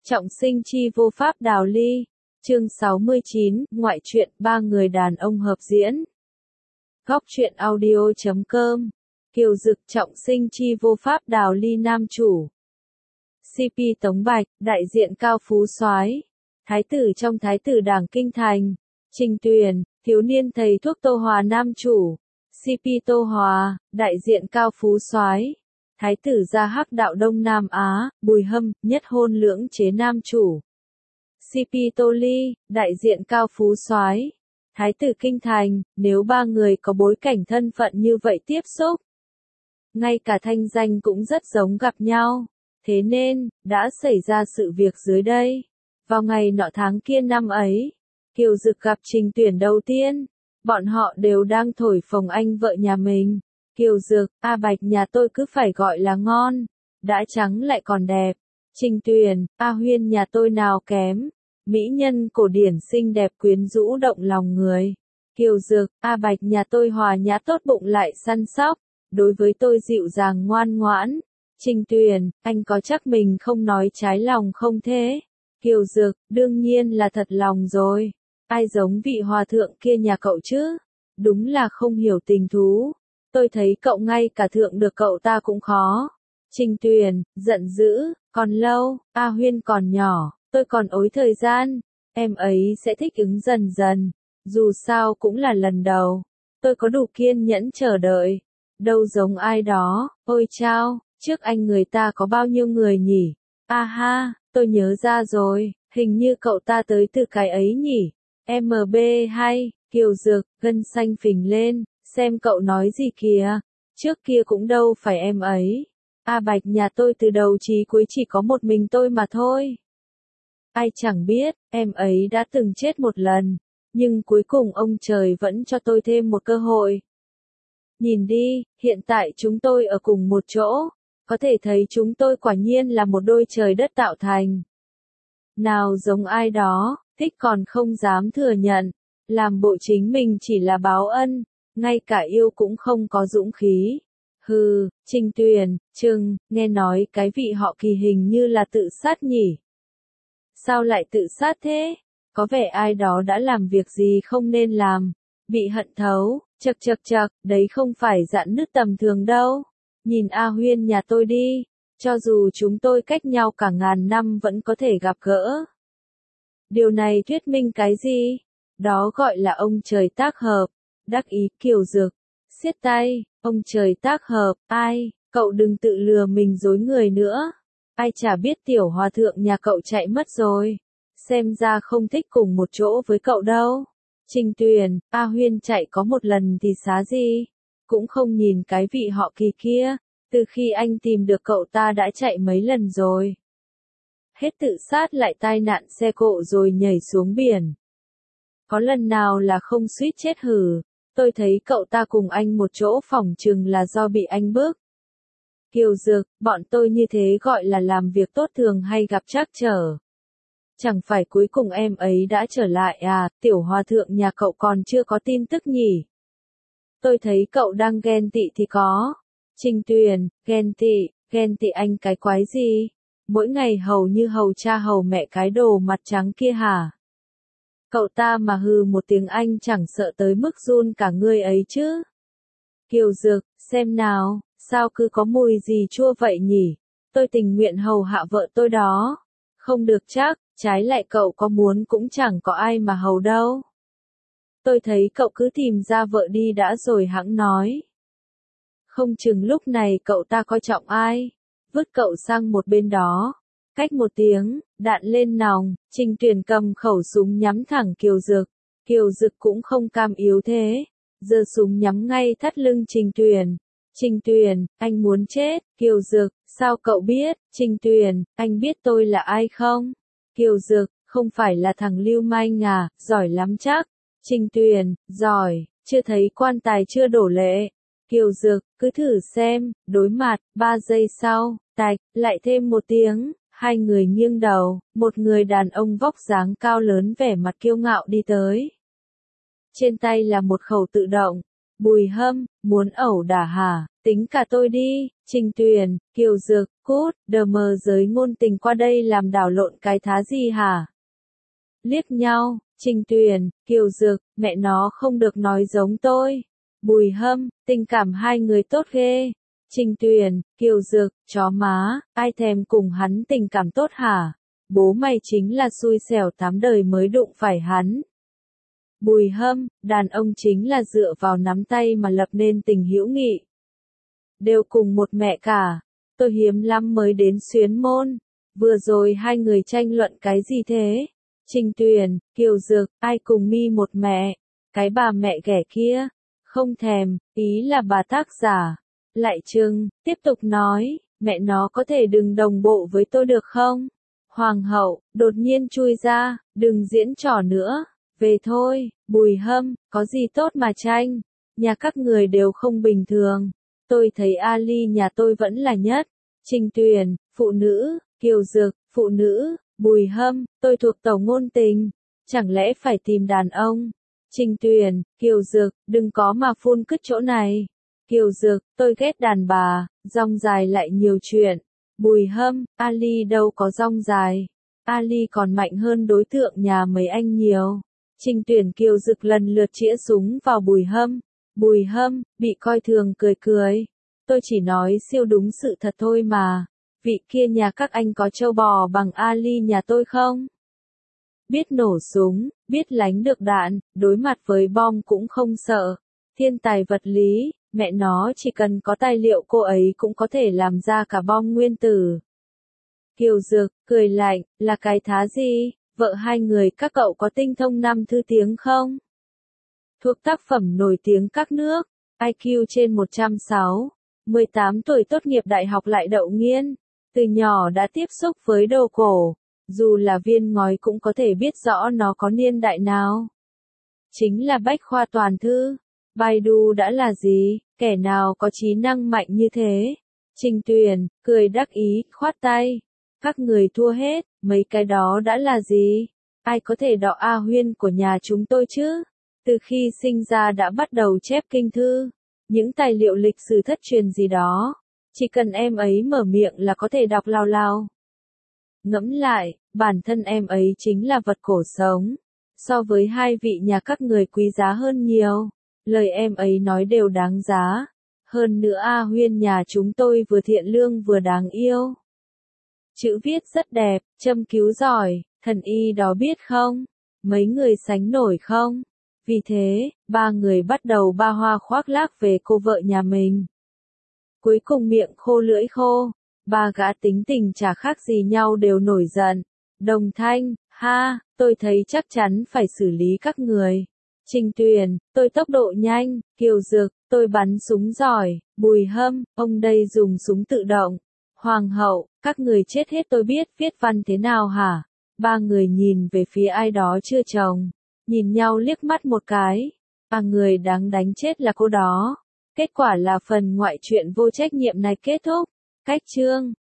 Trọng sinh chi vô pháp đào ly. Chương 69, ngoại truyện ba người đàn ông hợp diễn. Góc truyện audio.com. Kiều Dực trọng sinh chi vô pháp đào ly nam chủ. CP Tống Bạch, đại diện Cao Phú Soái, thái tử trong Thái tử Đảng Kinh Thành. Trình Tuyền, thiếu niên thầy thuốc Tô Hòa nam chủ. CP Tô Hòa, đại diện Cao Phú Soái, thái tử gia hắc đạo Đông Nam Á. Bùi Hâm, nhất hôn lưỡng chế nam chủ. CP Tô Ly, đại diện Cao Phú Soái, thái tử Kinh Thành. Nếu ba người có bối cảnh thân phận như vậy tiếp xúc, ngay cả thanh danh cũng rất giống gặp nhau. Thế nên, đã xảy ra sự việc dưới đây. Vào ngày nọ tháng kia năm ấy, Kiều Dực gặp Trình Tuyển đầu tiên. Bọn họ đều đang thổi phồng anh vợ nhà mình. Kiều Dực, A Bạch nhà tôi cứ phải gọi là ngon. Đã trắng lại còn đẹp. Trình Tuyển, A Huyên nhà tôi nào kém. Mỹ nhân cổ điển xinh đẹp quyến rũ động lòng người. Kiều Dực, A Bạch nhà tôi hòa nhã tốt bụng lại săn sóc. Đối với tôi dịu dàng ngoan ngoãn. Trình Tuyền, anh có chắc mình không nói trái lòng không thế? Kiều Dực, đương nhiên là thật lòng rồi. Ai giống vị hòa thượng kia nhà cậu chứ? Đúng là không hiểu tình thú. Tôi thấy cậu ngay cả thượng được cậu ta cũng khó. Trình Tuyền, giận dữ, còn lâu, A Huyên còn nhỏ, tôi còn ối thời gian. Em ấy sẽ thích ứng dần dần. Dù sao cũng là lần đầu. Tôi có đủ kiên nhẫn chờ đợi. Đâu giống ai đó. Ôi chao, trước anh người ta có bao nhiêu người nhỉ? A ha, tôi nhớ ra rồi, hình như cậu ta tới từ cái ấy nhỉ? MB hay, Kiều Dực, gân xanh phình lên, xem cậu nói gì kìa, trước kia cũng đâu phải em ấy. A Bạch nhà tôi từ đầu chí cuối chỉ có một mình tôi mà thôi. Ai chẳng biết, em ấy đã từng chết một lần, nhưng cuối cùng ông trời vẫn cho tôi thêm một cơ hội. Nhìn đi, hiện tại chúng tôi ở cùng một chỗ, có thể thấy chúng tôi quả nhiên là một đôi trời đất tạo thành. Nào giống ai đó, thích còn không dám thừa nhận, làm bộ chính mình chỉ là báo ân, ngay cả yêu cũng không có dũng khí. Hừ, Trình Tuyền, nghe nói cái vị họ Kỳ hình như là tự sát nhỉ? Sao lại tự sát thế? Có vẻ ai đó đã làm việc gì không nên làm, bị hận thấu, chậc, đấy không phải dạn nứt tầm thường đâu. Nhìn A Huyên nhà tôi đi, cho dù chúng tôi cách nhau cả ngàn năm vẫn có thể gặp gỡ. Điều này thuyết minh cái gì? Đó gọi là ông trời tác hợp. Đắc ý Kiều Dực, siết tay, ông trời tác hợp, ai, cậu đừng tự lừa mình dối người nữa. Ai chả biết tiểu hòa thượng nhà cậu chạy mất rồi. Xem ra không thích cùng một chỗ với cậu đâu. Trình Tuyền, A Huyên chạy có một lần thì xá gì? Cũng không nhìn cái vị họ Kỳ kia. Từ khi anh tìm được cậu ta đã chạy mấy lần rồi. Hết tự sát lại tai nạn xe cộ rồi nhảy xuống biển. Có lần nào là không suýt chết hử? Tôi thấy cậu ta cùng anh một chỗ phỏng chừng là do bị anh bức. Kiều Dực, bọn tôi như thế gọi là làm việc tốt thường hay gặp trắc trở. Chẳng phải cuối cùng em ấy đã trở lại à, tiểu hòa thượng nhà cậu còn chưa có tin tức nhỉ? Tôi thấy cậu đang ghen tị thì có. Trình Tuyền, ghen tị anh cái quái gì? Mỗi ngày hầu như hầu cha hầu mẹ cái đồ mặt trắng kia hả? Cậu ta mà hừ một tiếng anh chẳng sợ tới mức run cả người ấy chứ. Kiều Dực, xem nào, sao cứ có mùi gì chua vậy nhỉ? Tôi tình nguyện hầu hạ vợ tôi đó. Không được chắc, trái lại cậu có muốn cũng chẳng có ai mà hầu đâu. Tôi thấy cậu cứ tìm ra vợ đi đã rồi hẵng nói. Không chừng lúc này cậu ta coi trọng ai. Vứt cậu sang một bên đó. Cách một tiếng, đạn lên nòng, Trình Tuyền cầm khẩu súng nhắm thẳng Kiều Dực. Kiều Dực cũng không cam yếu thế. Giơ súng nhắm ngay thắt lưng Trình Tuyền. Trình Tuyền, anh muốn chết. Kiều Dực, sao cậu biết? Trình Tuyền, anh biết tôi là ai không? Kiều Dực, không phải là thằng lưu manh à, giỏi lắm chắc. Trình Tuyền, giỏi, chưa thấy quan tài chưa đổ lệ. Kiều Dực, cứ thử xem, đối mặt, 3 giây sau, tạch, lại thêm một tiếng, hai người nghiêng đầu, một người đàn ông vóc dáng cao lớn vẻ mặt kiêu ngạo đi tới. Trên tay là một khẩu tự động. Bùi Hâm, muốn ẩu đả hả? Tính cả tôi đi. Trình Tuyền, Kiều Dược, cút, đờ mờ giới ngôn tình qua đây làm đảo lộn cái thá gì hả? Liếc nhau, Trình Tuyền, Kiều Dược, mẹ nó không được nói giống tôi. Bùi Hâm, tình cảm hai người tốt ghê. Trình Tuyền, Kiều Dược, chó má, ai thèm cùng hắn tình cảm tốt hả? Bố mày chính là xui xẻo 8 đời mới đụng phải hắn. Bùi Hâm, đàn ông chính là dựa vào nắm tay mà lập nên tình hữu nghị. Đều cùng một mẹ cả. Tôi hiếm lắm mới đến Xuyến Môn. Vừa rồi hai người tranh luận cái gì thế? Trình Tuyền, Kiều Dược, ai cùng mi một mẹ? Cái bà mẹ ghẻ kia. Không thèm, ý là bà tác giả. Lại Trưng, tiếp tục nói, mẹ nó có thể đừng đồng bộ với tôi được không? Hoàng hậu, đột nhiên chui ra, đừng diễn trò nữa. Về thôi, Bùi Hâm, có gì tốt mà tranh? Nhà các người đều không bình thường. Tôi thấy Ali nhà tôi vẫn là nhất. Trình Tuyền, phụ nữ, Kiều Dược, phụ nữ, Bùi Hâm, tôi thuộc tàu ngôn tình. Chẳng lẽ phải tìm đàn ông? Trình Tuyền, Kiều Dược, đừng có mà phun cứt chỗ này. Kiều Dược, tôi ghét đàn bà, rong dài lại nhiều chuyện. Bùi Hâm, Ali đâu có rong dài. Ali còn mạnh hơn đối tượng nhà mấy anh nhiều. Trình Tuyền, Kiều Dược lần lượt chĩa súng vào Bùi Hâm. Bùi Hâm, bị coi thường cười cười. Tôi chỉ nói siêu đúng sự thật thôi mà. Vị kia nhà các anh có trâu bò bằng Ali nhà tôi không? Biết nổ súng, biết lánh được đạn, đối mặt với bom cũng không sợ. Thiên tài vật lý, mẹ nó chỉ cần có tài liệu cô ấy cũng có thể làm ra cả bom nguyên tử. Kiều Dược, cười lạnh, là cái thá gì? Vợ hai người các cậu có tinh thông 5 thứ tiếng không? Thuộc tác phẩm nổi tiếng các nước, IQ trên 160, 18 tuổi tốt nghiệp đại học lại đậu nghiên, từ nhỏ đã tiếp xúc với đồ cổ, dù là viên ngói cũng có thể biết rõ nó có niên đại nào. Chính là bách khoa toàn thư, Baidu đã là gì, kẻ nào có trí năng mạnh như thế? Trình Tuyền, cười đắc ý, khoát tay, các người thua hết, mấy cái đó đã là gì? Ai có thể đọ A Huyên của nhà chúng tôi chứ? Từ khi sinh ra đã bắt đầu chép kinh thư, những tài liệu lịch sử thất truyền gì đó, chỉ cần em ấy mở miệng là có thể đọc lao lao. Ngẫm lại, bản thân em ấy chính là vật cổ sống, so với hai vị nhà các người quý giá hơn nhiều, lời em ấy nói đều đáng giá, hơn nữa A Huyên nhà chúng tôi vừa thiện lương vừa đáng yêu. Chữ viết rất đẹp, châm cứu giỏi, thần y đó biết không? Mấy người sánh nổi không? Vì thế, ba người bắt đầu ba hoa khoác lác về cô vợ nhà mình. Cuối cùng miệng khô lưỡi khô, ba gã tính tình chả khác gì nhau đều nổi giận. Đồng Thanh, ha, tôi thấy chắc chắn phải xử lý các người. Trình Tuyền, tôi tốc độ nhanh. Kiều Dược, tôi bắn súng giỏi. Bùi Hâm, ông đây dùng súng tự động. Hoàng hậu, các người chết hết tôi biết viết văn thế nào hả? Ba người nhìn về phía ai đó chưa chồng. Nhìn nhau liếc mắt một cái. Người đáng đánh chết là cô đó. Kết quả là phần ngoại truyện vô trách nhiệm này kết thúc. Cách chương.